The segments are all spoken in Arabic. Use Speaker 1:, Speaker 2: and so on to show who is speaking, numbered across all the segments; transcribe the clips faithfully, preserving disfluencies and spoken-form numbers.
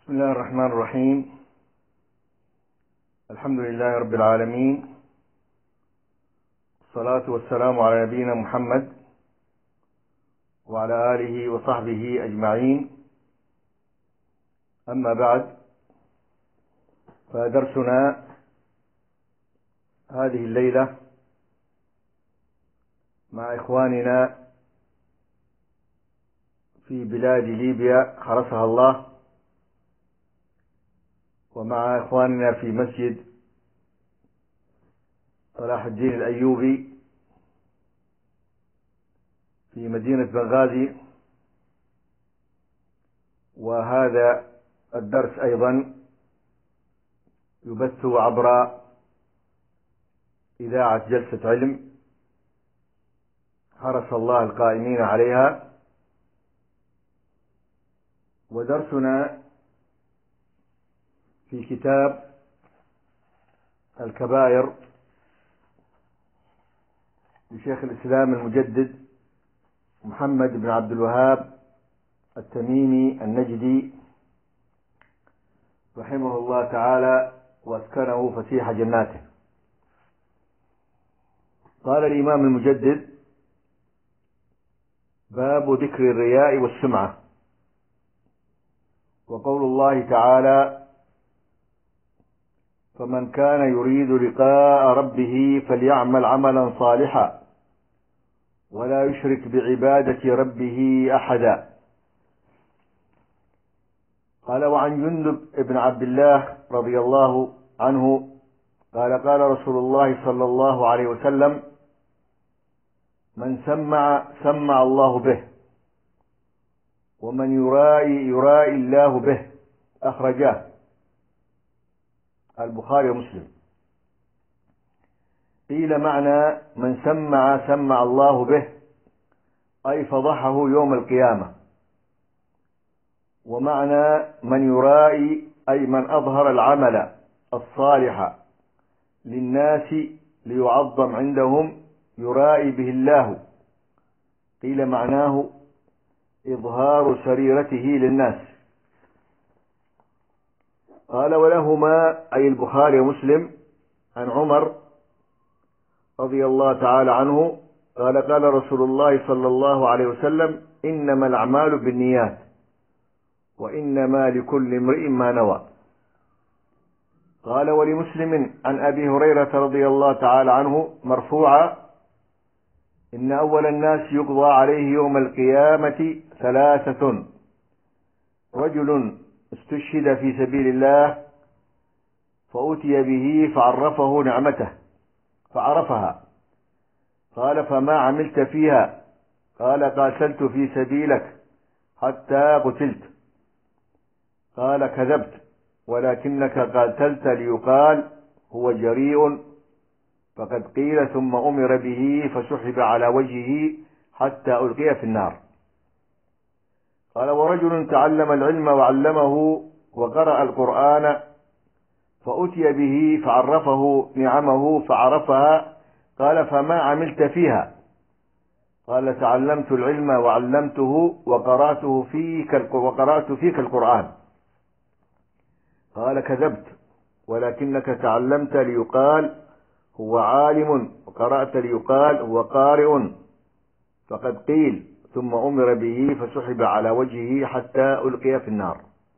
Speaker 1: بسم الله الرحمن الرحيم. الحمد لله رب العالمين، الصلاة والسلام على نبينا محمد وعلى آله وصحبه أجمعين. أما بعد، فدرسنا هذه الليلة مع إخواننا في بلاد ليبيا حرسها الله، ومع إخواننا في مسجد صلاح الدين الأيوبي في مدينة بنغازي. وهذا الدرس أيضا يبث عبر إذاعة جلسة علم حرس الله القائمين عليها. ودرسنا في كتاب الكبائر لشيخ الإسلام المجدد محمد بن عبد الوهاب التميمي النجدي رحمه الله تعالى وأسكنه فسيح جناته. قال الإمام المجدد: باب ذكر الرياء والسمعة. وقول الله تعالى: فمن كان يريد لقاء ربه فليعمل عملا صالحا ولا يشرك بعبادة ربه أحدا. قال: وعن جندب بن عبد الله رضي الله عنه قال: قال رسول الله صلى الله عليه وسلم: من سمع سمع الله به، ومن يرائي يرائي الله به. أخرجاه البخاري ومسلم. قيل معنى من سمع سمع الله به أي فضحه يوم القيامة، ومعنى من يرائي أي من أظهر العمل الصالح للناس ليعظم عندهم يرائي به الله. قيل معناه إظهار سريرته للناس. قال: ولهما أي البخاري ومسلم عن عمر رضي الله تعالى عنه قال: قال رسول الله صلى الله عليه وسلم: إنما الأعمال بالنيات وإنما لكل امرئ ما نوى. قال: ولمسلم عن أبي هريرة رضي الله تعالى عنه مرفوعا: إن أول الناس يقضى عليه يوم القيامة ثلاثة: رجل استشهد في سبيل الله فأتي به فعرفه نعمته فعرفها، قال: فما عملت فيها؟ قال: قاتلت في سبيلك حتى قتلت. قال: كذبت، ولكنك قاتلت ليقال هو جريء، فقد قيل ثم أمر به فسحب على وجهه حتى ألقي في النار. قال: ورجل تعلم العلم وعلمه وقرأ القرآن فأتي به فعرفه نعمه فعرفها، قال: فما عملت فيها؟ قال: تعلمت العلم وعلمته وقرأته فيك وقرأت فيك القرآن. قال: كذبت، ولكنك تعلمت ليقال هو عالم وقرأت ليقال هو قارئ، فقد قيل ثم أمر به فسحب على وجهه حتى ألقي في النار.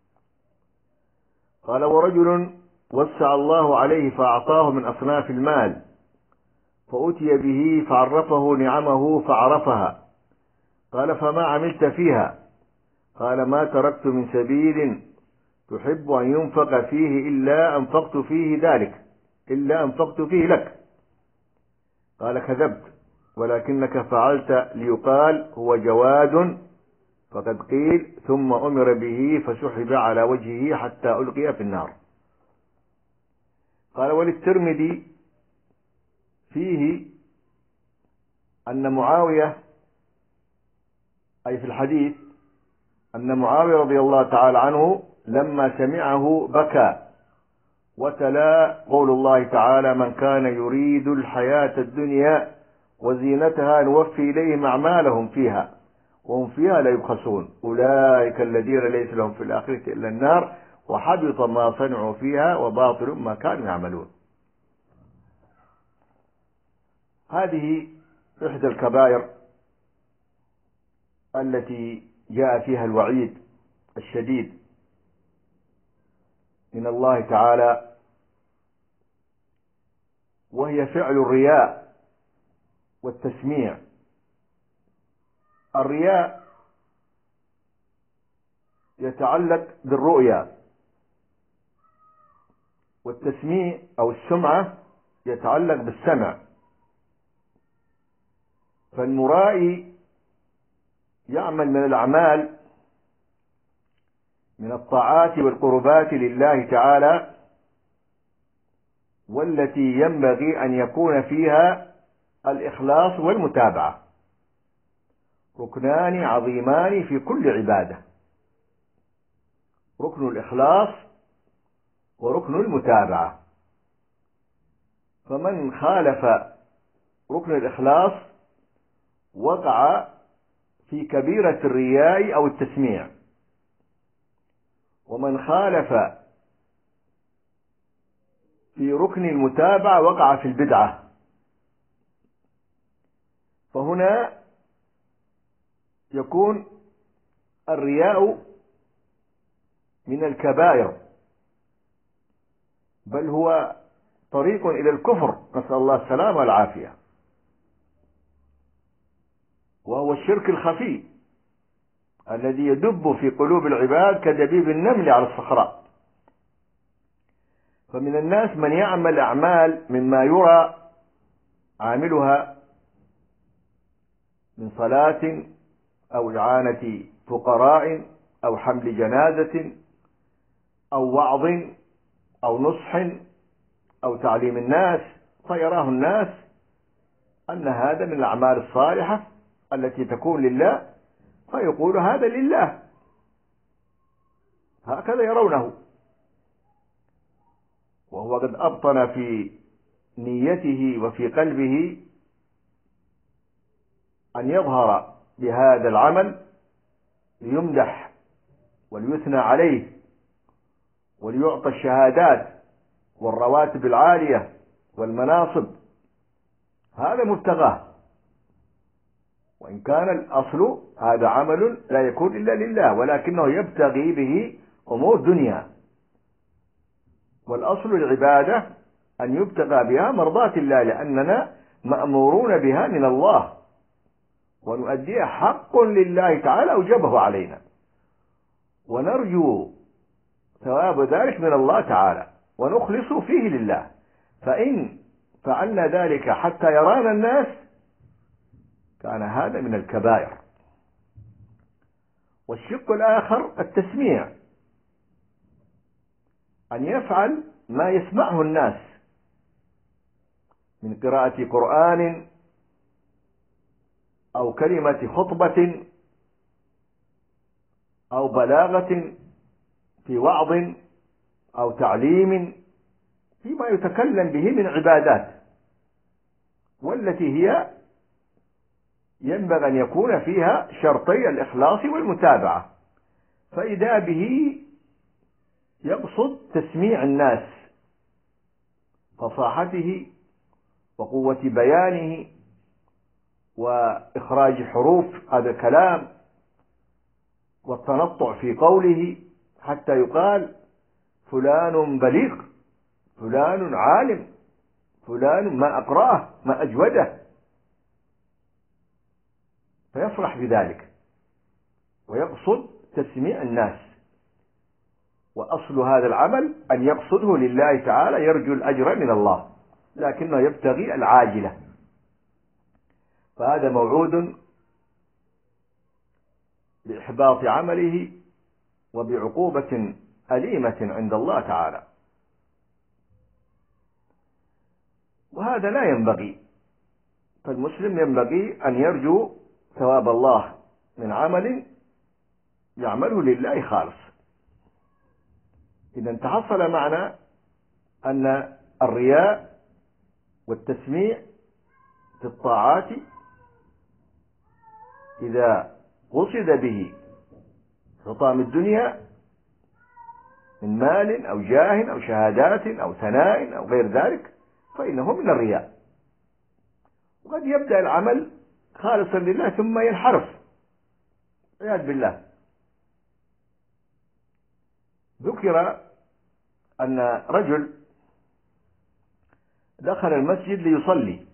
Speaker 1: قال: ورجل وسع الله عليه فأعطاه من أصناف المال فأتي به فعرفه نعمه فعرفها، قال: فما عملت فيها؟ قال: ما تركت من سبيل تحب أن ينفق فيه إلا أنفقت فيه ذلك إلا أنفقت فيه لك. قال: كذبت، ولكنك فعلت ليقال هو جواد، فقد قيل ثم أمر به فسحب على وجهه حتى ألقي في النار. قال: وللترمذي فيه أن معاوية أي في الحديث أن معاوية رضي الله تعالى عنه لما سمعه بكى وتلا قول الله تعالى: من كان يريد الحياة الدنيا وزينتها نوفي إليهم أعمالهم فيها وهم فيها لا يبخسون، أولئك الذين ليس لهم في الآخرة إلا النار وحبط ما صنعوا فيها وباطل ما كانوا يعملون. هذه إحدى الكبائر التي جاء فيها الوعيد الشديد من الله تعالى، وهي فعل الرياء والتسميع. الرياء يتعلق بالرؤيا، والتسميع أو السمعة يتعلق بالسمع. فالمرائي يعمل من الأعمال من الطاعات والقربات لله تعالى، والتي ينبغي أن يكون فيها الإخلاص والمتابعة، ركنان عظيمان في كل عبادة: ركن الإخلاص وركن المتابعة. فمن خالف ركن الإخلاص وقع في كبيرة الرياء أو التسميع، ومن خالف في ركن المتابعة وقع في البدعة. فهنا يكون الرياء من الكبائر، بل هو طريق إلى الكفر، نسأل الله السلامة والعافية، وهو الشرك الخفي الذي يدب في قلوب العباد كدبيب النمل على الصخرة. فمن الناس من يعمل أعمال مما يرى عاملها من صلاة أو إعانة فقراء أو حمل جنازة أو وعظ أو نصح أو تعليم الناس، فيراه الناس أن هذا من الأعمال الصالحة التي تكون لله، فيقول هذا لله، هكذا يرونه، وهو قد أبطن في نيته وفي قلبه أن يظهر بهذا العمل ليمدح وليثنى عليه وليعطى الشهادات والرواتب العالية والمناصب. هذا مبتغاه، وإن كان الأصل هذا عمل لا يكون إلا لله، ولكنه يبتغي به أمور دنيا. والأصل العبادة أن يبتغى بها مرضاة الله، لأننا مأمورون بها من الله، ونؤديها حق لله تعالى أوجبه علينا، ونرجو ثواب ذلك من الله تعالى، ونخلص فيه لله. فإن فعلنا ذلك حتى يرانا الناس كان هذا من الكبائر. والشق الآخر التسميع، أن يفعل ما يسمعه الناس من قراءة قرآن أو كلمة خطبة أو بلاغة في وعظ أو تعليم فيما يتكلم به من عبادات، والتي هي ينبغي أن يكون فيها شرطي الإخلاص والمتابعة. فإذا به يقصد تسميع الناس، فصاحته وقوة بيانه وإخراج حروف هذا الكلام والتنطع في قوله حتى يقال فلان بليغ، فلان عالم، فلان ما أقرأه ما أجوده، فيفرح بذلك ويقصد تسميع الناس. وأصل هذا العمل أن يقصده لله تعالى، يرجو الأجر من الله، لكنه يبتغي العاجلة، فهذا موعود بإحباط عمله وبعقوبة أليمة عند الله تعالى. وهذا لا ينبغي، فالمسلم ينبغي أن يرجو ثواب الله من عمل يعمله لله خالص. إذا تحصل معنا أن الرياء والتسميع في الطاعات إذا قصد به حطام الدنيا من مال أو جاه أو شهادات أو ثناء أو غير ذلك فإنه من الرياء. وقد يبدأ العمل خالصا لله ثم ينحرف عياذ بالله. ذكر أن رجل دخل المسجد ليصلي،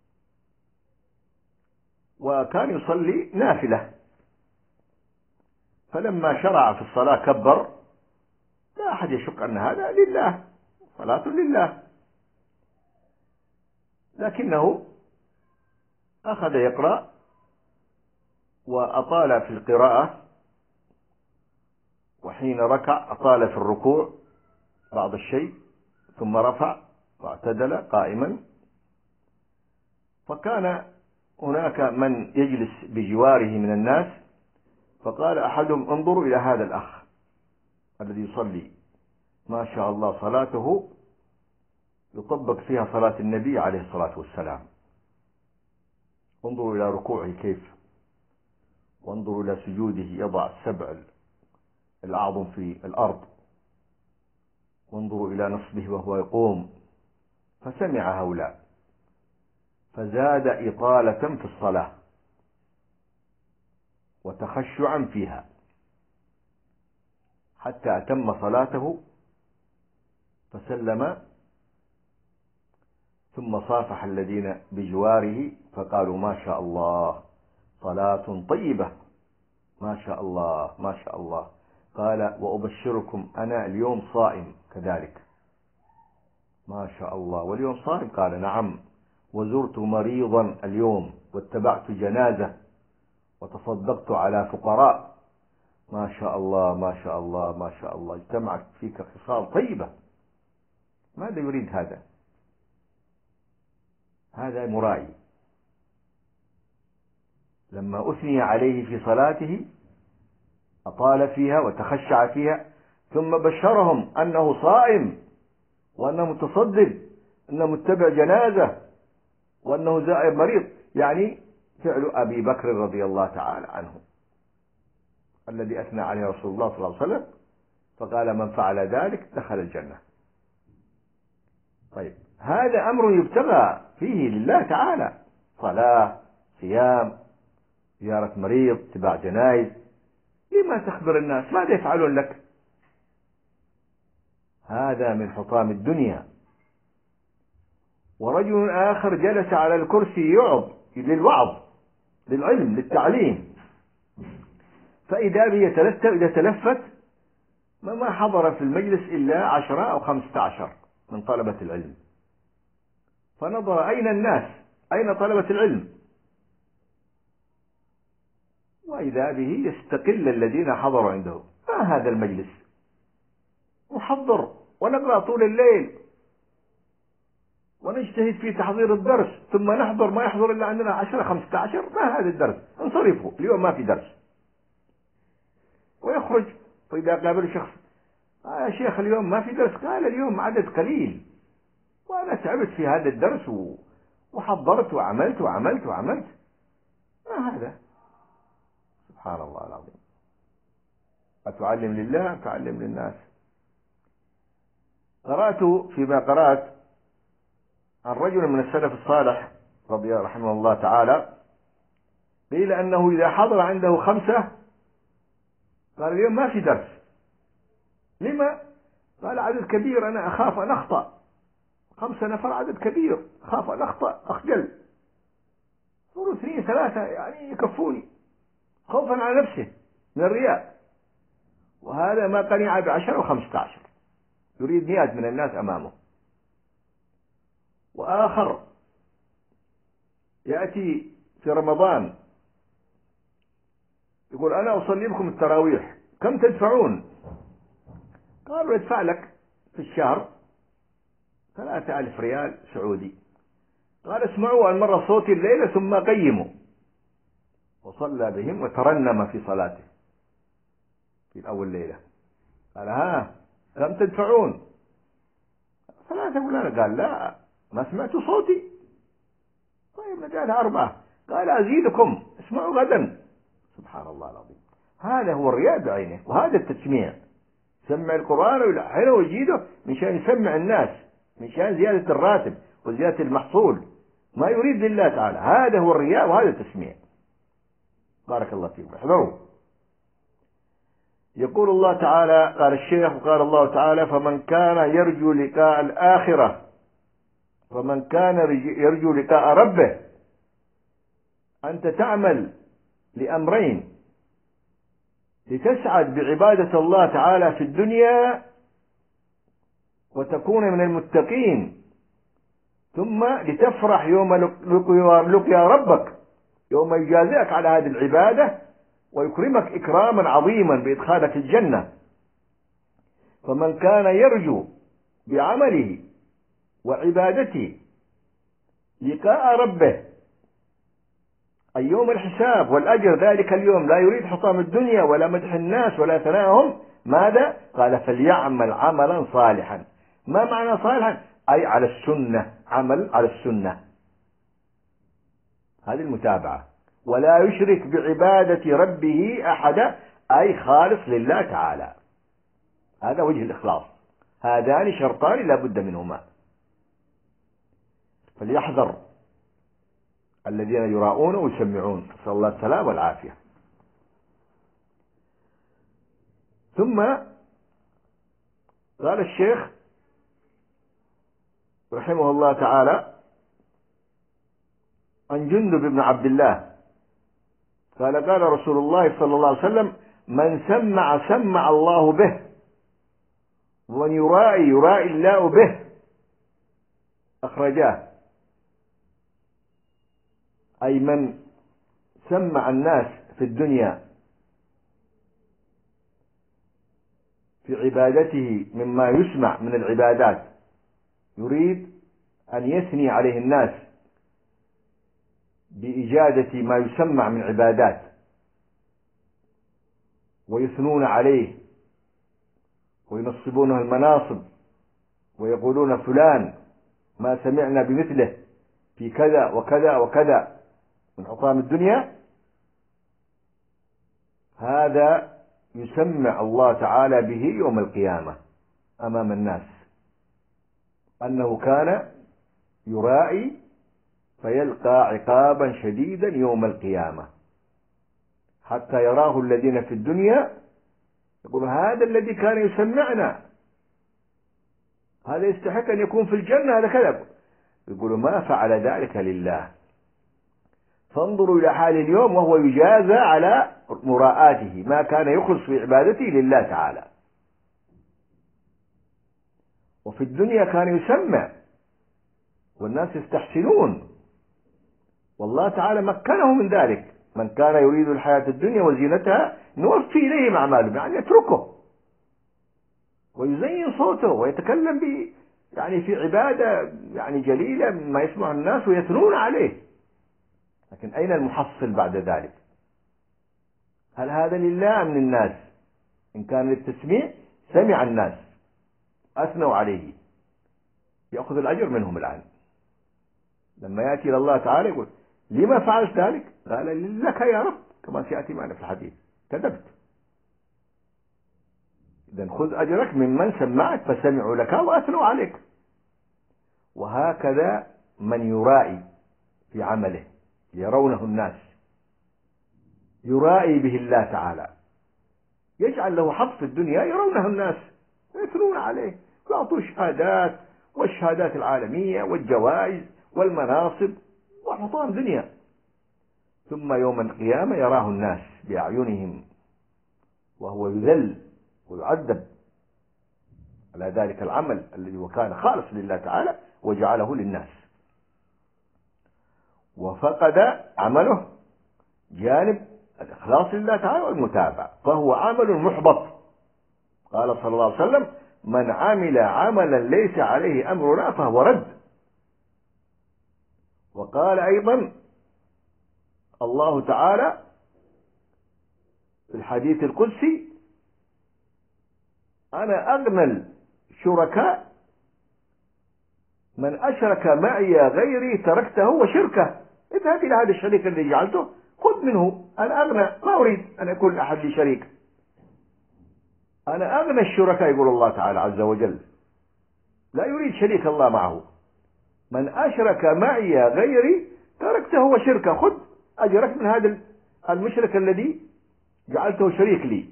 Speaker 1: وكان يصلي نافلة، فلما شرع في الصلاة كبر، لا أحد يشك أن هذا لله، صلاة لله، لكنه أخذ يقرأ وأطال في القراءة، وحين ركع أطال في الركوع بعض الشيء، ثم رفع واعتدل قائما. فكان هناك من يجلس بجواره من الناس، فقال أحدهم انظروا إلى هذا الأخ الذي يصلي، ما شاء الله صلاته يطبق فيها صلاة النبي عليه الصلاة والسلام، انظروا إلى ركوعه كيف، وانظروا إلى سجوده يضع السبع الأعظم في الأرض، وانظروا إلى نصبه وهو يقوم. فسمع هؤلاء فزاد إطالة في الصلاة وتخشعا فيها حتى أتم صلاته فسلم، ثم صافح الذين بجواره فقالوا ما شاء الله صلاة طيبة، ما شاء الله ما شاء الله. قال وأبشركم أنا اليوم صائم كذلك. ما شاء الله واليوم صائم؟ قال نعم، وزرت مريضا اليوم واتبعت جنازة وتصدقت على فقراء. ما شاء الله ما شاء الله ما شاء الله، اجتمعت فيك خصال طيبة. ماذا يريد هذا؟ هذا مرائي. لما أثني عليه في صلاته أطال فيها وتخشع فيها، ثم بشرهم أنه صائم وأنه متصدق، أنه متبع جنازة، وأنه زائر مريض، يعني فعل أبي بكر رضي الله تعالى عنه الذي أثنى عليه رسول الله صلى الله عليه وسلم، فقال من فعل ذلك دخل الجنة. طيب هذا أمر يبتغى فيه لله تعالى، صلاة، صيام، زيارة مريض، اتباع جنائز، لما تخبر الناس ماذا يفعلون لك؟ هذا من حطام الدنيا. ورجل آخر جلس على الكرسي يعظ للوعظ للعلم للتعليم، فإذا به يتلفت ما حضر في المجلس إلا عشرة أو خمسة عشر من طلبة العلم، فنظر أين الناس، أين طلبة العلم، وإذا به يستقل الذين حضروا عنده. ما هذا المجلس محضر ونقرأ طول الليل ونجتهد في تحضير الدرس، ثم نحضر ما يحضر إلا عندنا عشرة خمسة عشر، ما هذا الدرس؟ انصرفوا اليوم ما في درس. ويخرج، وإذا قابل شخص آه يا شيخ اليوم ما في درس، قال اليوم عدد قليل وأنا تعبت في هذا الدرس وحضرت وعملت وعملت وعملت. ما هذا؟ سبحان الله العظيم. أتعلم لله تعلم للناس. قرأت فيما قرأت عن رجل من السلف الصالح رضي الله رحمه الله تعالى، قيل أنه إذا حضر عنده خمسة قال اليوم ما في درس. لما؟ قال عدد كبير أنا أخاف أن أخطأ، خمسة نفر عدد كبير أخاف أن أخطأ أخجل، صوروا اثنين ثلاثة يعني يكفوني، خوفا على نفسه من الرياء. وهذا ما قنع بعشر وخمسة عشر، يريد مئات من الناس أمامه. وآخر يأتي في رمضان يقول أنا أصلي بكم التراويح، كم تدفعون؟ قالوا يدفع لك في الشهر ثلاثة ألف ريال سعودي. قال اسمعوا المرة صوتي الليلة ثم قيموا. وصلى بهم وترنم في صلاته في أول ليلة. قال ها كم تدفعون؟ ثلاثة ولا؟ قال لا ما سمعتوا صوتي. طيب نجعلها أربعة. قال أزيدكم اسمعوا غدا. سبحان الله العظيم. هذا هو الرياء بعينه، وهذا التسميع سمع القرآن ويلحنه ويجيده من شان يسمع الناس، من شان زيادة الراتب وزيادة المحصول، ما يريد لله تعالى. هذا هو الرياء وهذا التسميع. بارك الله فيكم. احذروا. يقول الله تعالى، قال الشيخ وقال الله تعالى: فمن كان يرجو لقاء الآخرة فمن كان يرجو لقاء ربه. أنت تعمل لأمرين: لتسعد بعبادة الله تعالى في الدنيا وتكون من المتقين، ثم لتفرح يوم لقيا ربك، يوم يجازئك على هذه العبادة ويكرمك إكراما عظيما بإدخالك الجنة. فمن كان يرجو بعمله وعبادته لقاء ربه أي يوم الحساب والأجر ذلك اليوم، لا يريد حطام الدنيا ولا مدح الناس ولا ثناءهم، ماذا؟ قال: فليعمل عملا صالحا. ما معنى صالحا؟ أي على السنة، عمل على السنة، هذه المتابعة. ولا يشرك بعبادة ربه أحدا، أي خالص لله تعالى. هذا وجه الإخلاص. هذان شرطان لا بد منهما. فليحذر الذين يراؤون ويسمعون، نسأل الله السلامة والعافية. ثم قال الشيخ رحمه الله تعالى عن جندب بن عبد الله قال: قال رسول الله صلى الله عليه وسلم: من سمع سمع الله به، ومن يرائي يرائي الله به. أخرجاه. أي من سمع الناس في الدنيا في عبادته مما يسمع من العبادات، يريد أن يثني عليه الناس بإجادة ما يسمع من عبادات ويثنون عليه وينصبونه المناصب ويقولون: فلان ما سمعنا بمثله في كذا وكذا وكذا من حطام الدنيا. هذا يسمع الله تعالى به يوم القيامة أمام الناس أنه كان يرائي، فيلقى عقابا شديدا يوم القيامة، حتى يراه الذين في الدنيا يقول: هذا الذي كان يسمعنا، هذا يستحق أن يكون في الجنة، هذا كذب. يقولوا: ما فعل ذلك لله. فانظروا إلى حال اليوم وهو يجازى على مراءاته، ما كان يخلص في عبادته لله تعالى. وفي الدنيا كان يسمع والناس يستحسنون، والله تعالى مكنه من ذلك. من كان يريد الحياة الدنيا وزينتها نوفي إليهم أعمالهم، يعني يتركه ويزين صوته ويتكلم ب يعني في عبادة يعني جليلة ما يسمع الناس ويثنون عليه. لكن أين المحصل بعد ذلك؟ هل هذا لله أم للناس؟ إن كان للتسميع سمع الناس أثنوا عليه، يأخذ الأجر منهم الآن. لما يأتي إلى الله تعالى يقول: لما فعلت ذلك؟ قال: لك يا رب، كما سيأتي معنا في الحديث. كذبت. إذن خذ أجرك ممن سمعت فسمعوا لك وأثنوا عليك. وهكذا من يرائي في عمله يرونه الناس، يرائي به الله تعالى، يجعل له حظ في الدنيا يرونه الناس ويثنون عليه، يعطوا شهادات والشهادات العالمية والجوائز والمناصب وحطام دنيا. ثم يوم القيامة يراه الناس بأعينهم وهو يذل ويعذب على ذلك العمل الذي وكان خالص لله تعالى وجعله للناس، وفقد عمله جانب الإخلاص لله تعالى والمتابعة، فهو عمل محبط. قال صلى الله عليه وسلم: من عمل عملا ليس عليه أمرنا فهو رد. وقال أيضا الله تعالى في الحديث القدسي: أنا أغنى الشركاء من أشرك معي غيري تركته وشركه. اذهب إلى هذا الشريك الذي جعلته خذ منه، أنا أغنى، ما أريد أن يكون أحد لي شريك. أنا أغنى الشركاء يقول الله تعالى عز وجل، لا يريد شريك الله معه. من أشرك معي غيري تركته وشركه، خذ أجرك من هذا المشرك الذي جعلته شريك لي.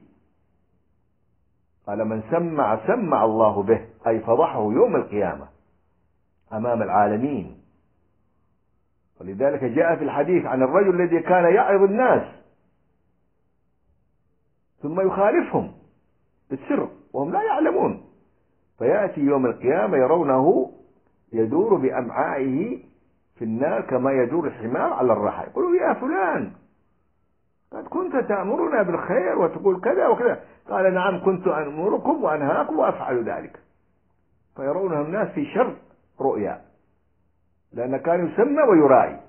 Speaker 1: قال من سمع سمع الله به، أي فضحه يوم القيامة أمام العالمين. ولذلك جاء في الحديث عن الرجل الذي كان يعظ الناس ثم يخالفهم بالسر وهم لا يعلمون، فيأتي يوم القيامة يرونه يدور بأمعائه في النار كما يدور الحمار على الرحى. يقولوا يا فلان قد كنت تأمرنا بالخير وتقول كذا وكذا. قال نعم كنت أمركم وأنهاكم وأفعل ذلك. فيرونه الناس في شر رؤيا، لأن كان يسمى ويرائي.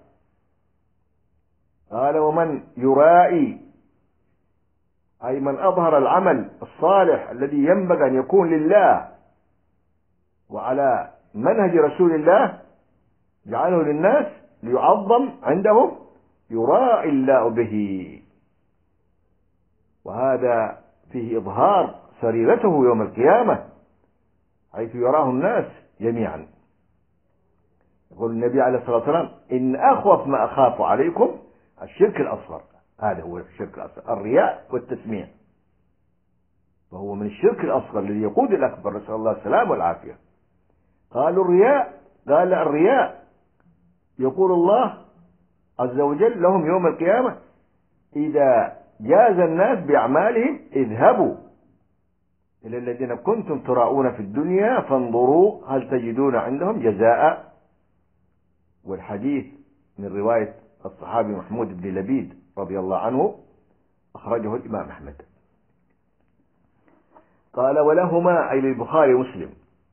Speaker 1: قال ومن يرائي أي من أظهر العمل الصالح الذي ينبغي أن يكون لله وعلى منهج رسول الله، جعله للناس ليعظم عندهم، يرائي الله به. وهذا فيه إظهار سريرته يوم القيامة حيث يراه الناس جميعا. يقول النبي عليه الصلاة والسلام إن أخوف ما أخاف عليكم الشرك الأصغر. هذا هو الشرك الأصغر، الرياء والتسميع، وهو من الشرك الأصغر الذي يقود الأكبر، نسأل الله السلام والعافية. قالوا الرياء، قال الرياء يقول الله عز وجل لهم يوم القيامة إذا جاز الناس بأعمالهم اذهبوا إلى الذين كنتم تراؤون في الدنيا فانظروا هل تجدون عندهم جزاء. والحديث من رواية الصحابي محمود بن لبيد رضي الله عنه أخرجه الإمام أحمد. قال ولهما أي للبخاري ومسلم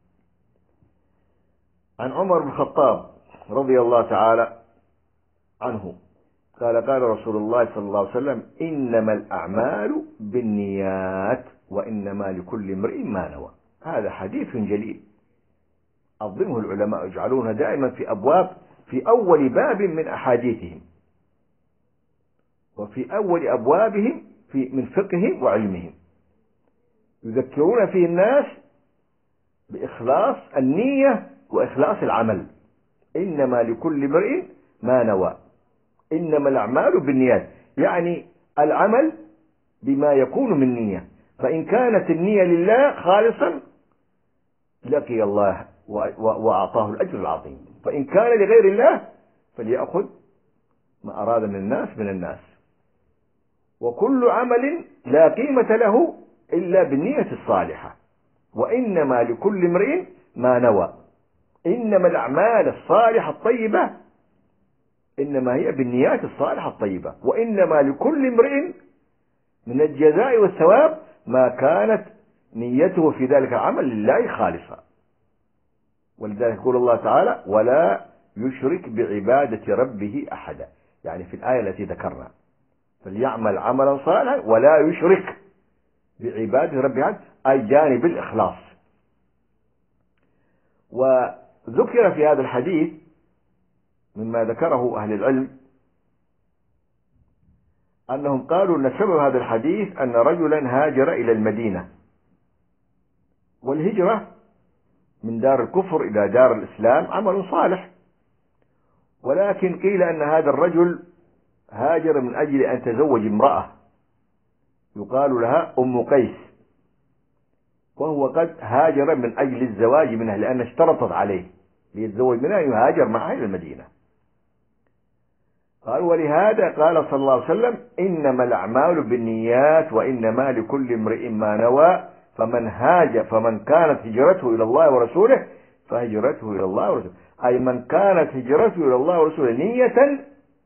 Speaker 1: عن عمر بن الخطاب رضي الله تعالى عنه قال قال رسول الله صلى الله عليه وسلم إنما الأعمال بالنيات وإنما لكل امرئ ما نوى. هذا حديث جليل أظنه العلماء يجعلونه دائما في أبواب في أول باب من أحاديثهم وفي أول أبوابهم في من فقههم وعلمهم، يذكرون فيه الناس بإخلاص النية وإخلاص العمل. إنما لكل امرئ ما نوى، إنما الأعمال بالنيات، يعني العمل بما يكون من نية، فإن كانت النية لله خالصا لقي الله وأعطاه الأجر العظيم، فإن كان لغير الله فليأخذ ما أراد من الناس من الناس. وكل عمل لا قيمة له إلا بالنية الصالحة، وإنما لكل امرئ ما نوى. إنما الأعمال الصالحة الطيبة إنما هي بالنيات الصالحة الطيبة، وإنما لكل امرئ من الجزاء والثواب ما كانت نيته في ذلك العمل لله خالصا. ولذلك يقول الله تعالى ولا يشرك بعبادة ربه أحدا، يعني في الآية التي ذكرنا فليعمل عملا صالحا ولا يشرك بعبادة ربه أحدا، أي جانب الإخلاص. وذكر في هذا الحديث مما ذكره أهل العلم أنهم قالوا أن سبب هذا الحديث أن رجلا هاجر إلى المدينة، والهجرة من دار الكفر إلى دار الإسلام عمل صالح، ولكن قيل أن هذا الرجل هاجر من أجل أن تزوج امرأة يقال لها أم قيس، وهو قد هاجر من أجل الزواج منها لأن اشترطت عليه ليتزوج منها يهاجر معها إلى المدينة. قال ولهذا قال صلى الله عليه وسلم إنما الأعمال بالنيات وإنما لكل امرئ ما نوى، فمن هاجر فمن كانت هجرته إلى الله ورسوله فهجرته إلى الله ورسوله، أي من كانت هجرته إلى الله ورسوله نية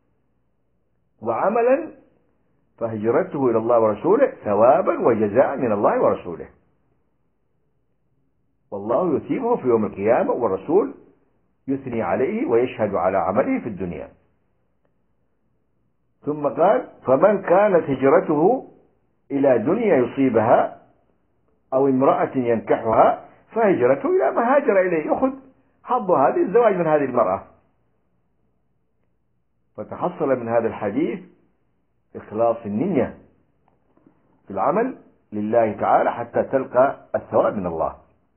Speaker 1: وعملا فهجرته إلى الله ورسوله ثوابا وجزاء من الله ورسوله، والله يثيبه في يوم القيامة والرسول يثني عليه ويشهد على عمله في الدنيا. ثم قال فمن كانت هجرته إلى دنيا يصيبها أو امرأة ينكحها فهجرته إلى ما هاجر إليه، يأخذ حظ هذه الزواج من هذه المرأة. فتحصل من هذا الحديث إخلاص النية في العمل لله تعالى حتى تلقى الثواب من الله.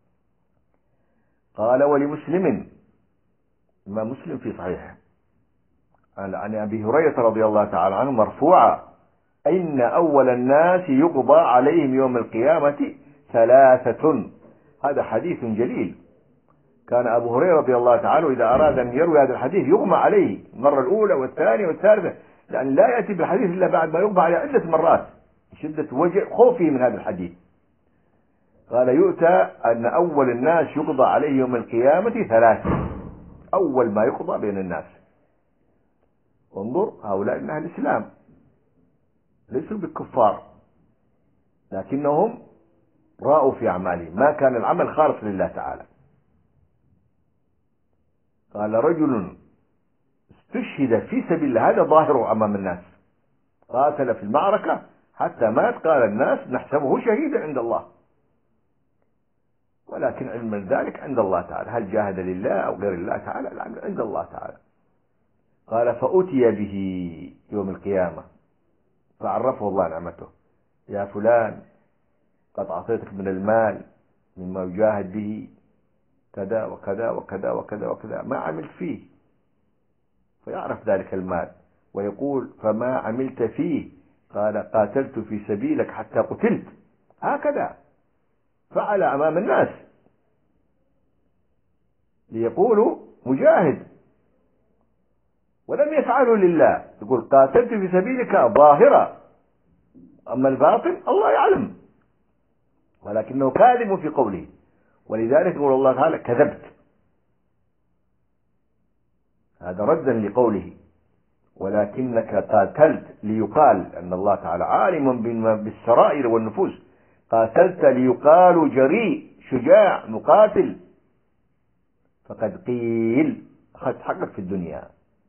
Speaker 1: قال ولمسلم، ما مسلم في صحيح عن أبي هريرة رضي الله تعالى عنه مرفوعا: إن أول الناس يقضى عليهم يوم القيامة ثلاثة. هذا حديث جليل. كان أبو هريرة رضي الله تعالى إذا أراد أن يروي هذا الحديث يغمى عليه المرة الأولى والثانية والثالثة، لأن لا يأتي بالحديث إلا بعد ما يغمى عليه عدة مرات شدة وجع خوفه من هذا الحديث. قال يؤتى أن أول الناس يقضى عليه يوم القيامة ثلاثة، أول ما يقضى بين الناس. انظر، هؤلاء من أهل الإسلام ليسوا بالكفار، لكنهم راءوا في أعمالهم، ما كان العمل خالص لله تعالى. قال رجل استشهد في سبيل الله، هذا ظاهره أمام الناس، قاتل في المعركة حتى مات، قال الناس نحسبه شهيدا عند الله، ولكن علم ذلك عند الله تعالى، هل جاهد لله أو غير الله تعالى؟ العلم عند الله تعالى. قال فأتي به يوم القيامة فعرفه الله نعمته: يا فلان قد أعطيتك من المال مما يجاهد به كذا وكذا وكذا وكذا وكذا، ما عملت فيه؟ فيعرف ذلك المال ويقول: فما عملت فيه؟ قال: قاتلت في سبيلك حتى قتلت. هكذا فعل أمام الناس ليقولوا مجاهد، ولم يفعلوا لله. يقول: قاتلت في سبيلك ظاهرة، أما الباطن الله يعلم، ولكنه كاذب في قوله، ولذلك يقول الله تعالى: كذبت. هذا ردا لقوله: ولكنك قاتلت ليقال، أن الله تعالى عالم بالسرائر والنفوس، قاتلت ليقال جريء شجاع مقاتل، فقد قيل أخذت حقك في الدنيا.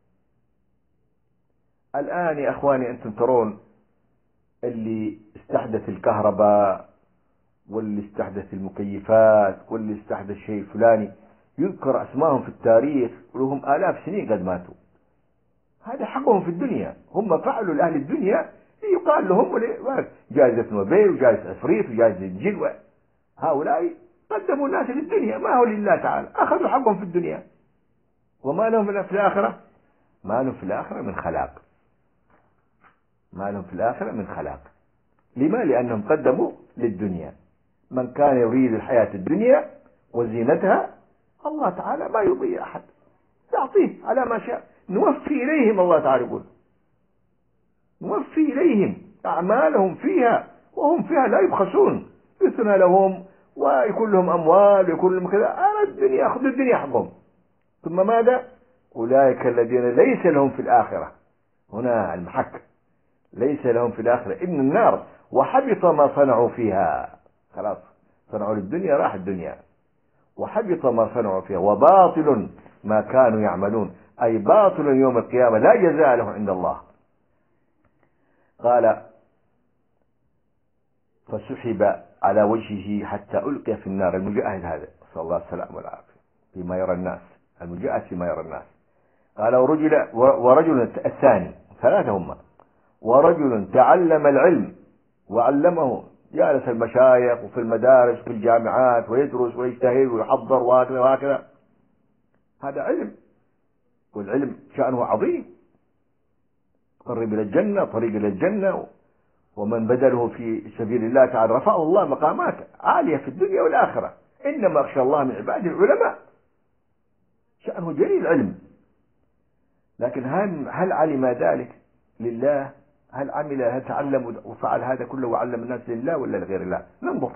Speaker 1: الآن يا أخواني أنتم ترون اللي استحدث الكهرباء، واللي استحدث المكيفات، واللي استحدث شيء فلاني، يذكر أسمائهم في التاريخ ولهم آلاف سنين قد ماتوا. هذا حقهم في الدنيا، هم فعلوا لأهل الدنيا يقال لهم جائزة نوبل وجائزة أفريت وجائزة الجلوة. هؤلاء قدموا الناس للدنيا، ما هو لله تعالى، أخذوا حقهم في الدنيا. وما لهم في الآخرة؟ ما لهم في الآخرة من خلاق، ما لهم في الآخرة من خلاق. لما؟ لأنهم قدموا للدنيا. من كان يريد الحياة الدنيا وزينتها، الله تعالى ما يضيع أحد، يعطيه على ما شاء. نوفي إليهم، الله تعالى يقول: نوفي إليهم أعمالهم فيها وهم فيها لا يبخسون، يثنى لهم ويكون لهم أموال ويكون لهم كذا. أنا الدنيا، أخذوا الدنيا حقهم. ثم ماذا؟ أولئك الذين ليس لهم في الآخرة، هنا المحك، ليس لهم في الآخرة إن النار وحبط ما صنعوا فيها. خلاص صنعوا للدنيا، راح الدنيا، وحبط ما صنعوا فيها، وباطل ما كانوا يعملون، أي باطل يوم القيامة لا جزاء له عند الله. قال: فسحب على وجهه حتى ألقي في النار. المجاهد هذا صلى الله عليه وسلم والعافية فيما يرى الناس، المجاهد فيما يرى الناس. قال: ورجل, ورجل الثاني، ثلاثة هم: ورجل تعلم العلم وعلمه، جالس المشايخ وفي المدارس وفي الجامعات ويدرس ويجتهد ويحضر وهكذا وهكذا، هذا علم، والعلم شأنه عظيم، قرب إلى الجنة، طريق إلى الجنة، ومن بذله في سبيل الله تعالى رفعه الله مقامات عالية في الدنيا والآخرة. إنما أخشى الله من عباده العلماء، شأنه جليل العلم. لكن هل, هل علم ذلك لله؟ هل عمل، هل تعلم وفعل هذا كله وعلم الناس لله ولا لغير الله؟ ننظر.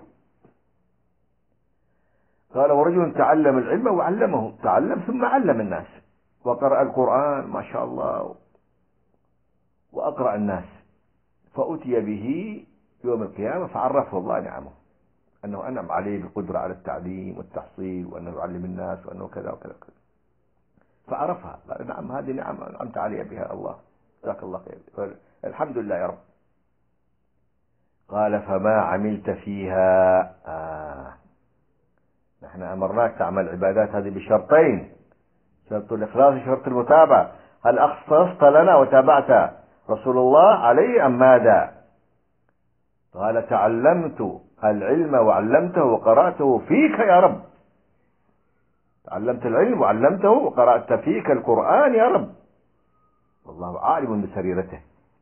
Speaker 1: قال: ورجل تعلم العلم وعلمه، تعلم ثم علم الناس، وقرأ القرآن ما شاء الله وأقرأ الناس، فأتي به يوم القيامة فعرفه الله نعمه، أنه أنعم عليه بالقدرة على التعليم والتحصيل، وأنه يعلم الناس، وأنه كذا وكذا وكذا، فعرفها. قال: نعم، هذه نعم أنعمت علي بها الله، جزاك الله خير، الحمد لله يا رب. قال: فما عملت فيها؟ آه. نحن أمرناك تعمل عبادات هذه بشرطين: شرط الإخلاص وشرط المتابعة. هل أخصصت لنا وتابعت رسول الله عليه أم ماذا؟ قال تعلمت العلم وعلمته وقرأته فيك يا رب. تعلمت العلم وعلمته وقرأت فيك القرآن يا رب. والله عالم بسريرته،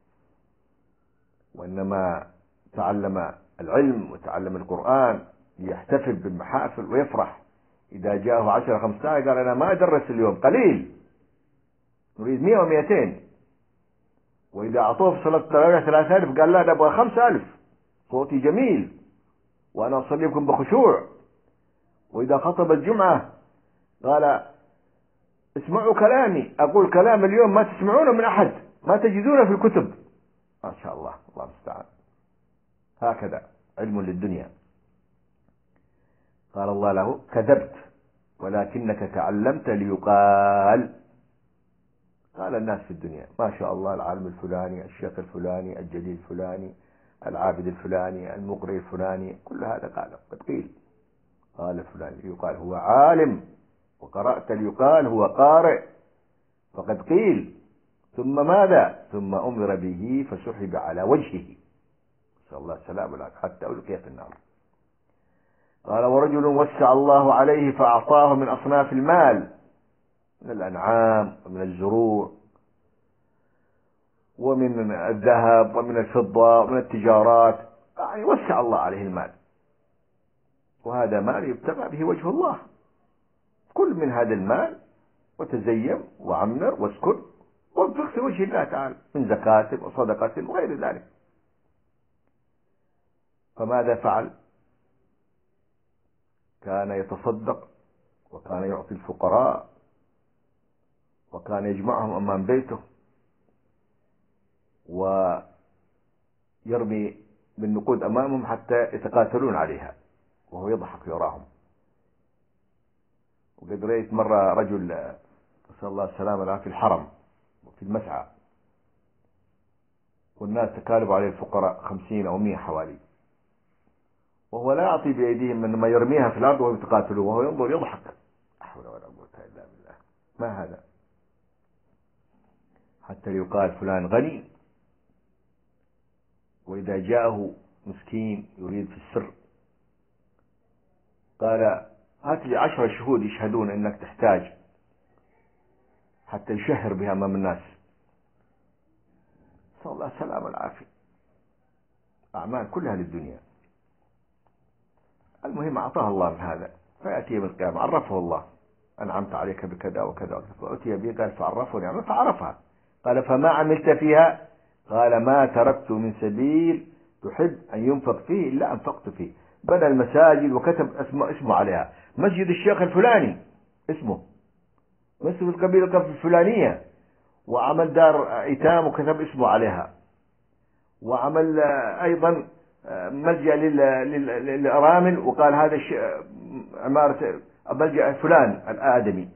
Speaker 1: وإنما تعلم العلم وتعلم القرآن ليحتفل بالمحافل ويفرح. إذا جاءه عشرة خمسة قال أنا ما أدرس اليوم، قليل، نريد مئة ومئتين. وإذا أعطوه في صلاة التراويح ثلاثة ألف قال لا أبغى خمسة ألف، صوتي جميل وأنا أصلي بكم بخشوع. وإذا خطب الجمعة قال اسمعوا كلامي، أقول كلام اليوم ما تسمعونه من أحد، ما تجدونه في الكتب. ما شاء الله، الله المستعان. هكذا علم للدنيا. قال الله له كذبت ولكنك تعلمت ليقال. قال الناس في الدنيا ما شاء الله العالم الفلاني، الشيخ الفلاني، الجليل الفلاني، العابد الفلاني، المقرئ الفلاني، كل هذا قال قد قيل. قال فلان ليقال هو عالم، وقرأت ليقال هو قارئ، فقد قيل. ثم ماذا؟ ثم أمر به فسحب على وجهه، نسأل الله السلامة حتى ألقي في النار. قال ورجل وسع الله عليه فأعطاه من أصناف المال، من الأنعام ومن الزروع ومن الذهب ومن الفضة ومن التجارات، يعني وسع الله عليه المال، وهذا مال يبتغى به وجه الله. كل من هذا المال وتزين وعمر واسكن وانفق في وجه الله تعالى من زكاة وصدقة وغير ذلك. فماذا فعل؟ كان يتصدق وكان يعطي الفقراء وكان يجمعهم أمام بيته ويرمي بالنقود أمامهم حتى يتقاتلون عليها وهو يضحك يراهم. وقد رأيت مرة رجل نسأل الله السلامة العافية في الحرم وفي المسعى، والناس تكالبوا عليه الفقراء خمسين أو مئة حوالي، وهو لا يعطي بأيديهم إنما يرميها في الأرض وهم يتقاتلون وهو ينظر يضحك. لا حول ولا قوة إلا بالله. ما هذا؟ حتى يقال فلان غني، وإذا جاءه مسكين يريد في السر قال هات لي عشرة شهود يشهدون أنك تحتاج، حتى يشهر بها أمام الناس. صلى الله السلام والعافية. أعمال كلها للدنيا. المهم أعطاه الله من هذا، فيأتي يوم القيامة عرفه الله أنعمت عليك بكذا وكذا، فأتي به قال فعرفه نعمة فعرفها. قال فما عملت فيها؟ قال ما تركت من سبيل تحب أن ينفق فيه إلا أنفقت فيه. بنى المساجد وكتب اسمه, اسمه عليها، مسجد الشيخ الفلاني اسمه، مسجد القبيلة الفلانية، وعمل دار ايتام وكتب اسمه عليها، وعمل أيضا ملجأ للأرامل وقال هذا عمارة ملجأ فلان الآدمي،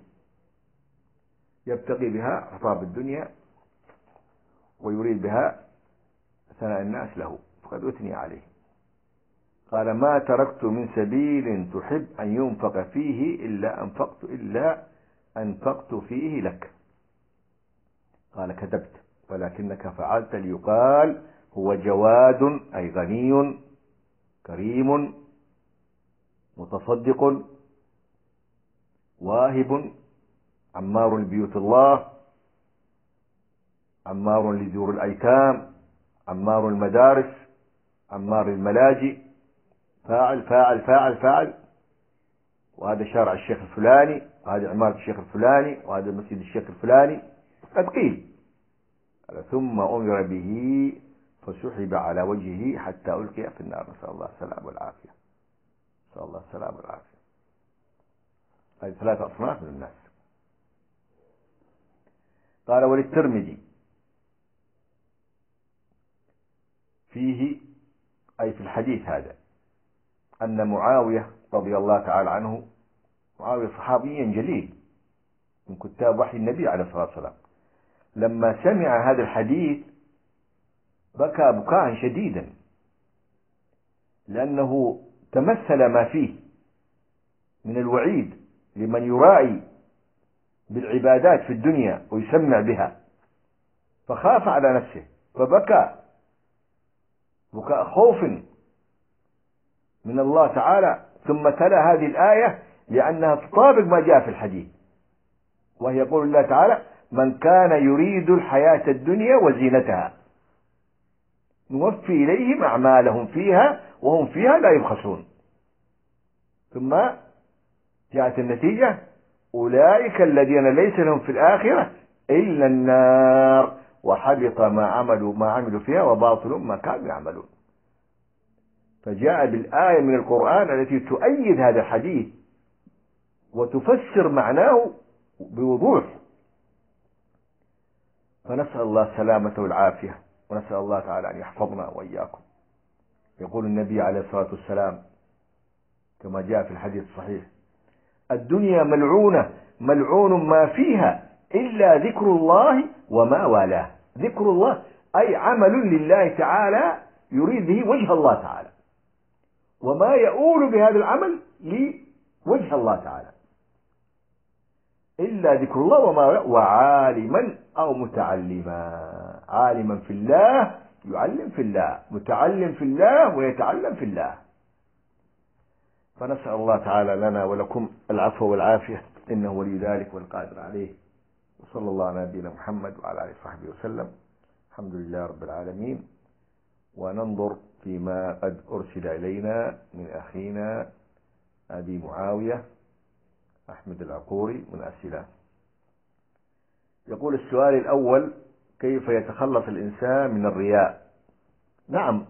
Speaker 1: يبتغي بها عطاب الدنيا ويريد بها ثناء الناس له، فقد أثني عليه. قال ما تركت من سبيل تحب أن ينفق فيه إلا أنفقت إلا أنفقت فيه لك. قال كذبت ولكنك فعلت ليقال هو جواد أي غني كريم متصدق واهب عمار لبيوت الله، عمار لدور الأيتام، عمار المدارس، عمار الملاجئ، فاعل فاعل فاعل فاعل. وهذا شارع الشيخ الفلاني، وهذا عمارة الشيخ الفلاني، وهذا مسجد الشيخ الفلاني، قد قيل. ثم أمر به فسحب على وجهه حتى ألقي في النار، نسأل الله السلامة والعافية. نسأل الله السلامة والعافية. هذه ثلاثة أصناف من الناس. قال وللترمذي فيه أي في الحديث هذا أن معاوية رضي الله تعالى عنه، معاوية صحابي جليل من كتاب وحي النبي عليه الصلاة والسلام، لما سمع هذا الحديث بكى بكاء شديدا، لأنه تمثل ما فيه من الوعيد لمن يراعي بالعبادات في الدنيا ويسمع بها، فخاف على نفسه فبكى بكاء خوف من الله تعالى، ثم تلا هذه الآية لأنها تطابق ما جاء في الحديث، وهي يقول الله تعالى: من كان يريد الحياة الدنيا وزينتها نوفي إليهم أعمالهم فيها وهم فيها لا يبخسون. ثم جاءت النتيجة: أولئك الذين ليس لهم في الآخرة إلا النار وحبط ما عملوا ما عملوا فيها وباطل ما كانوا يعملون. فجاء بالآية من القرآن التي تؤيد هذا الحديث وتفسر معناه بوضوح. فنسأل الله السلامة والعافية، ونسأل الله تعالى أن يحفظنا وإياكم. يقول النبي عليه الصلاة والسلام كما جاء في الحديث الصحيح: الدنيا ملعونة ملعون ما فيها إلا ذكر الله وما والاه. ذكر الله أي عمل لله تعالى يريد به وجه الله تعالى، وما يؤول بهذا العمل لوجه الله تعالى. إلا ذكر الله وما وعالما أو متعلما. عالما في الله يعلم في الله، متعلم في الله ويتعلم في الله. فنسأل الله تعالى لنا ولكم العفو والعافية، إنه ولي ذلك والقادر عليه. وصلى الله على نبينا محمد وعلى آله وصحبه وسلم. الحمد لله رب العالمين. وننظر فيما قد أرسل إلينا من أخينا أبي معاوية أحمد العقوري من أسئلة. يقول السؤال الأول: كيف يتخلص الإنسان من الرياء؟ نعم،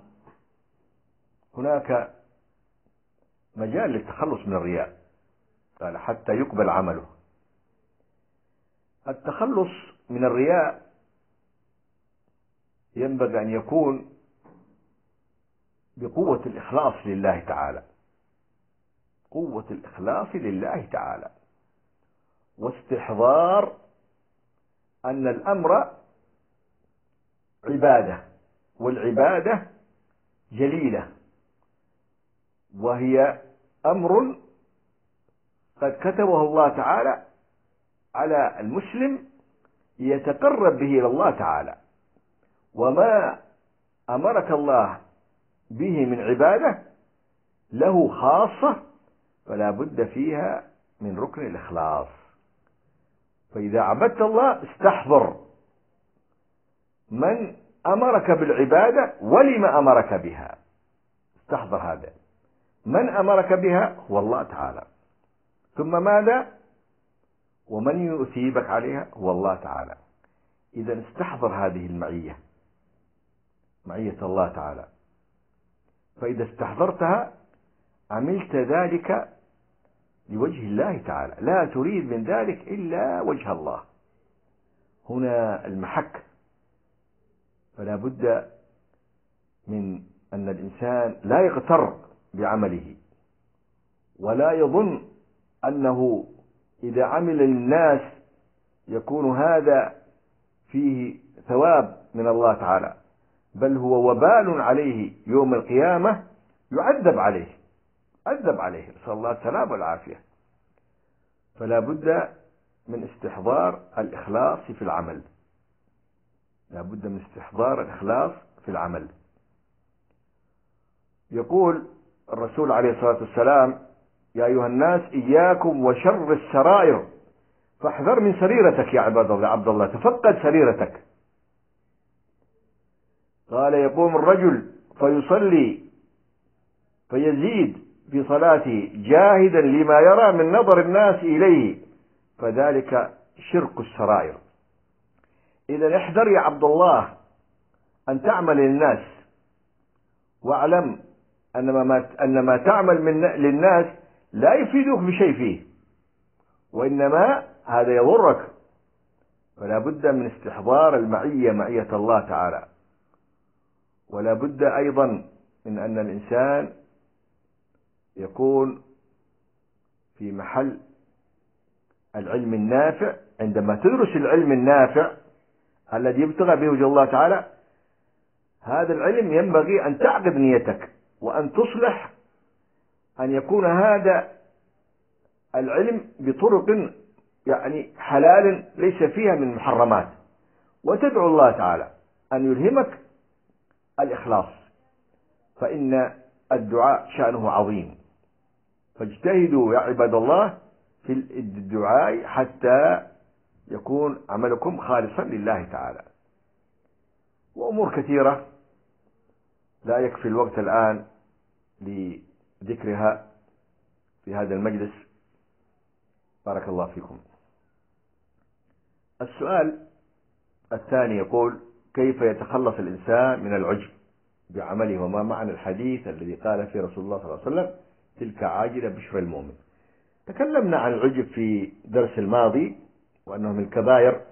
Speaker 1: هناك مجال للتخلص من الرياء، قال حتى يقبل عمله. التخلص من الرياء ينبغي أن يكون بقوة الإخلاص لله تعالى، قوة الإخلاص لله تعالى، واستحضار أن الأمر عبادة، والعبادة جليلة، وهي أمر قد كتبه الله تعالى على المسلم يتقرب به إلى الله تعالى. وما أمرك الله به من عبادة له خاصة فلا بد فيها من ركن الإخلاص. فإذا عبدت الله استحضر من أمرك بالعبادة ولما أمرك بها. استحضر هذا، من أمرك بها هو الله تعالى، ثم ماذا؟ ومن يثيبك عليها هو الله تعالى. إذا استحضر هذه المعية، معية الله تعالى. فإذا استحضرتها عملت ذلك لوجه الله تعالى، لا تريد من ذلك إلا وجه الله. هنا المحك. فلا بد من أن الإنسان لا يغتر بعمله، ولا يظن أنه إذا عمل للناس يكون هذا فيه ثواب من الله تعالى، بل هو وبال عليه يوم القيامة، يعذب عليه عذب عليه نسأل الله السلامة والعافية. فلا بد من استحضار الإخلاص في العمل، لا بد من استحضار الإخلاص في العمل. يقول الرسول عليه الصلاة والسلام: يا أيها الناس إياكم وشر السرائر، فاحذر من سريرتك يا عباد الله عبد الله تفقد سريرتك. قال: يقوم الرجل فيصلي فيزيد في صلاته جاهدا لما يرى من نظر الناس إليه، فذلك شرك السرائر. إذا احذر يا عبد الله أن تعمل للناس، واعلم أن ما, أن ما تعمل من للناس لا يفيدك بشيء فيه، وإنما هذا يضرك. فلا بد من استحضار المعية، معية الله تعالى. ولا بد أيضا من أن الإنسان يكون في محل العلم النافع. عندما تدرس العلم النافع الذي يبتغى به وجه الله تعالى، هذا العلم ينبغي أن تعقد نيتك وأن تصلح أن يكون هذا العلم بطرق يعني حلال ليس فيها من محرمات، وتدعو الله تعالى أن يلهمك الإخلاص. فإن الدعاء شأنه عظيم، فاجتهدوا يا عباد الله في الدعاء حتى يكون عملكم خالصا لله تعالى. وأمور كثيرة لا يكفي الوقت الآن لذكرها في هذا المجلس. بارك الله فيكم. السؤال الثاني يقول: كيف يتخلص الإنسان من العجب بعمله، وما معنى الحديث الذي قال فيه رسول الله صلى الله عليه وسلم: تلك عاجلة بشرى المؤمن؟ تكلمنا عن العجب في درس الماضي وأنه من الكبائر،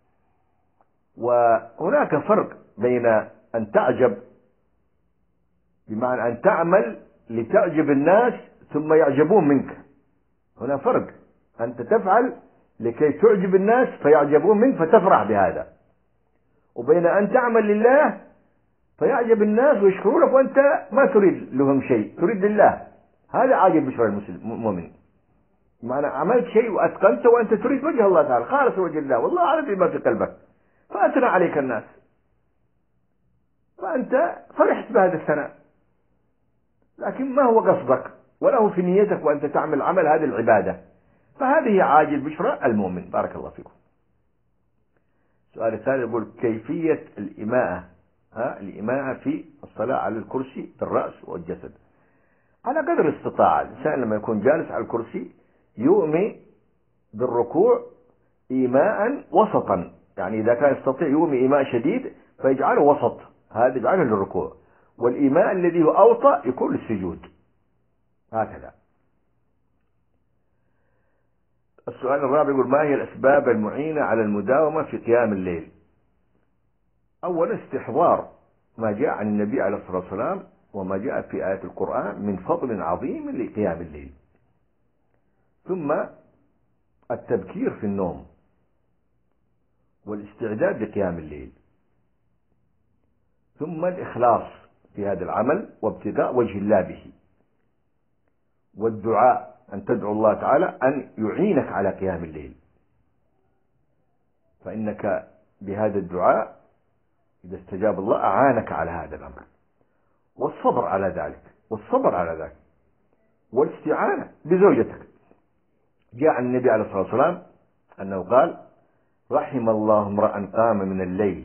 Speaker 1: وهناك فرق بين أن تعجب بمعنى أن تعمل لتعجب الناس ثم يعجبون منك، هنا فرق. أنت تفعل لكي تعجب الناس فيعجبون منك فتفرح بهذا، وبين أن تعمل لله فيعجب الناس ويشكرونك وأنت ما تريد لهم شيء، تريد لله. هذا عاجب بشرى المؤمن، معنى عملت شيء وأتقنته وأنت تريد وجه الله تعالى، خالص وجه الله، والله أعلم بما في قلبك، فأثنى عليك الناس فأنت فرحت بهذا الثناء، لكن ما هو قصدك ولا هو في نيتك وأنت تعمل عمل هذه العبادة، فهذه عاجل بشرى المؤمن. بارك الله فيكم. السؤال الثاني يقول: كيفية الإماءة ها الإماءة في الصلاة على الكرسي بالرأس والجسد؟ على قدر الاستطاعة. الإنسان لما يكون جالس على الكرسي يؤمي بالركوع إيماء وسطا، يعني إذا كان يستطيع يؤمي إيماء شديد فيجعله وسط، هذا يجعله للركوع، والإيماء الذي هو أوطى يكون للسجود، هكذا. السؤال الرابع يقول: ما هي الأسباب المعينة على المداومة في قيام الليل؟ أولا استحضار ما جاء عن النبي عليه الصلاة والسلام وما جاء في آيات القرآن من فضل عظيم لقيام الليل، ثم التبكير في النوم والاستعداد لقيام الليل، ثم الإخلاص في هذا العمل وابتغاء وجه الله به، والدعاء أن تدعو الله تعالى أن يعينك على قيام الليل، فإنك بهذا الدعاء إذا استجاب الله أعانك على هذا الأمر، والصبر على ذلك والصبر على ذلك والاستعانة بزوجتك. جاء عن النبي عليه الصلاة والسلام أنه قال: رحم الله امرأ قام من الليل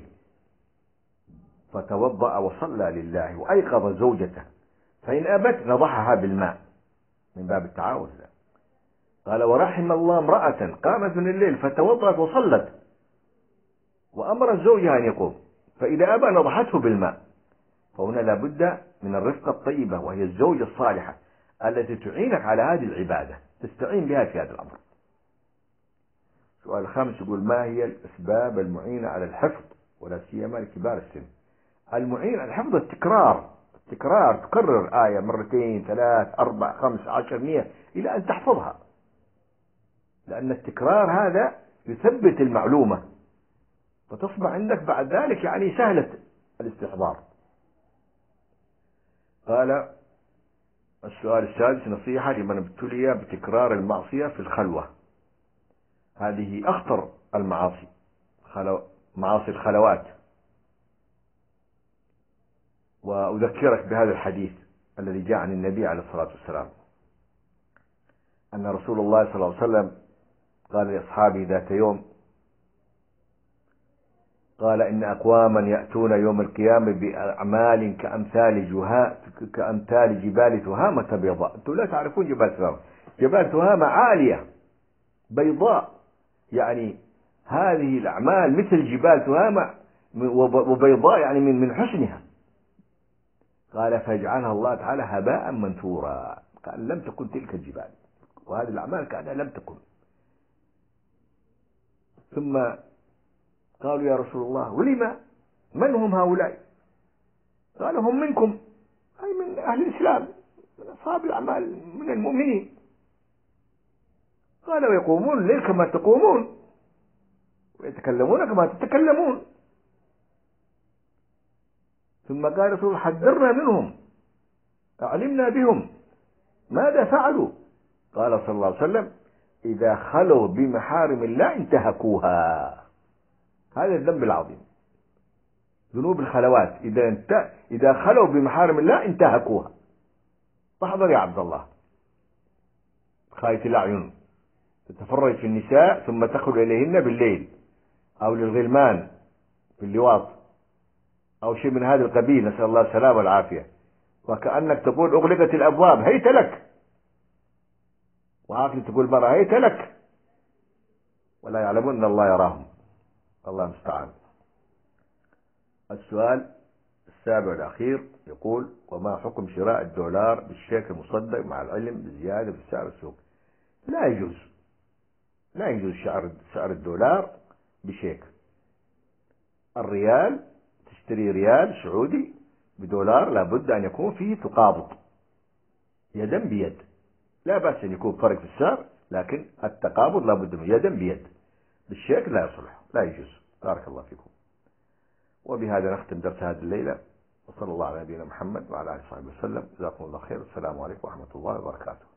Speaker 1: فتوضأ وصلى لله وأيقظ زوجته فإن أبت نضحها بالماء، من باب التعاوذ. قال: ورحم الله امرأة قامت من الليل فتوضأت وصلت وأمر زوجها أن يقوم فإذا أبى نضحته بالماء. فهنا لابد من الرفقة الطيبة، وهي الزوجة الصالحة التي تعينك على هذه العبادة، تستعين بها في هذا الأمر. السؤال الخامس يقول: ما هي الأسباب المعينة على الحفظ ولا سيما لكبار السن؟ المعين على الحفظ التكرار، التكرار، تكرر آية مرتين ثلاث أربع خمس عشر مئة إلى أن تحفظها، لأن التكرار هذا يثبت المعلومة فتصبح عندك بعد ذلك يعني سهلة الاستحضار. قال السؤال السادس: نصيحة لمن ابتلي بتكرار المعصية في الخلوة. هذه أخطر المعاصي، خلو... معاصي الخلوات. وأذكرك بهذا الحديث الذي جاء عن النبي عليه الصلاة والسلام أن رسول الله صلى الله عليه وسلم قال لأصحابه ذات يوم، قال: إن أقواما يأتون يوم القيامة بأعمال كأمثال جها كأمثال جبال تهامة بيضاء. أنتم لا تعرفون جبال تهامة، جبال تهامة عالية بيضاء، يعني هذه الأعمال مثل جبال تهامة وبيضاء، يعني من من حسنها. قال: فيجعلها الله تعالى هباء منثورا. قال: لم تكن تلك الجبال، وهذه الأعمال كأنها لم تكن. ثم قالوا: يا رسول الله ولما؟ من هم هؤلاء؟ قال: هم منكم، أي من أهل الإسلام، من أصحاب الأعمال، من المؤمنين. قال: ويقومون الليل كما تقومون ويتكلمون كما تتكلمون. ثم قال رسول الله: حذرنا منهم، أعلمنا بهم، ماذا فعلوا؟ قال صلى الله عليه وسلم: إذا خلوا بمحارم الله انتهكوها. هذا الذنب العظيم، ذنوب الخلوات، إذا انت... إذا خلوا بمحارم الله انتهكوها، فاحذر يا عبد الله، خايف الأعين تتفرج في النساء ثم تخرج إليهن بالليل، أو للغلمان في اللواط أو شيء من هذا القبيل، نسأل الله السلامة والعافية، وكأنك تقول أغلقت الأبواب هيت لك، وعاقل تقول مرة هيت لك، ولا يعلمون أن الله يراهم. الله المستعان. السؤال السابع الأخير يقول: وما حكم شراء الدولار بالشيك المصدق مع العلم بزيادة في سعر السوق؟ لا يجوز، لا يجوز سعر الدولار بشيك. الريال، تشتري ريال سعودي بدولار لابد أن يكون فيه تقابض يدا بيد، لا بأس أن يكون فرق في السعر، لكن التقابض لابد من يدا بيد. بالشيك لا يصلح، لا يجوز. بارك الله فيكم. وبهذا نختم درس هذه الليلة، وصلى الله على نبينا محمد وعلى آله وصحبه وسلم. جزاكم الله خير. السلام عليكم ورحمة الله وبركاته.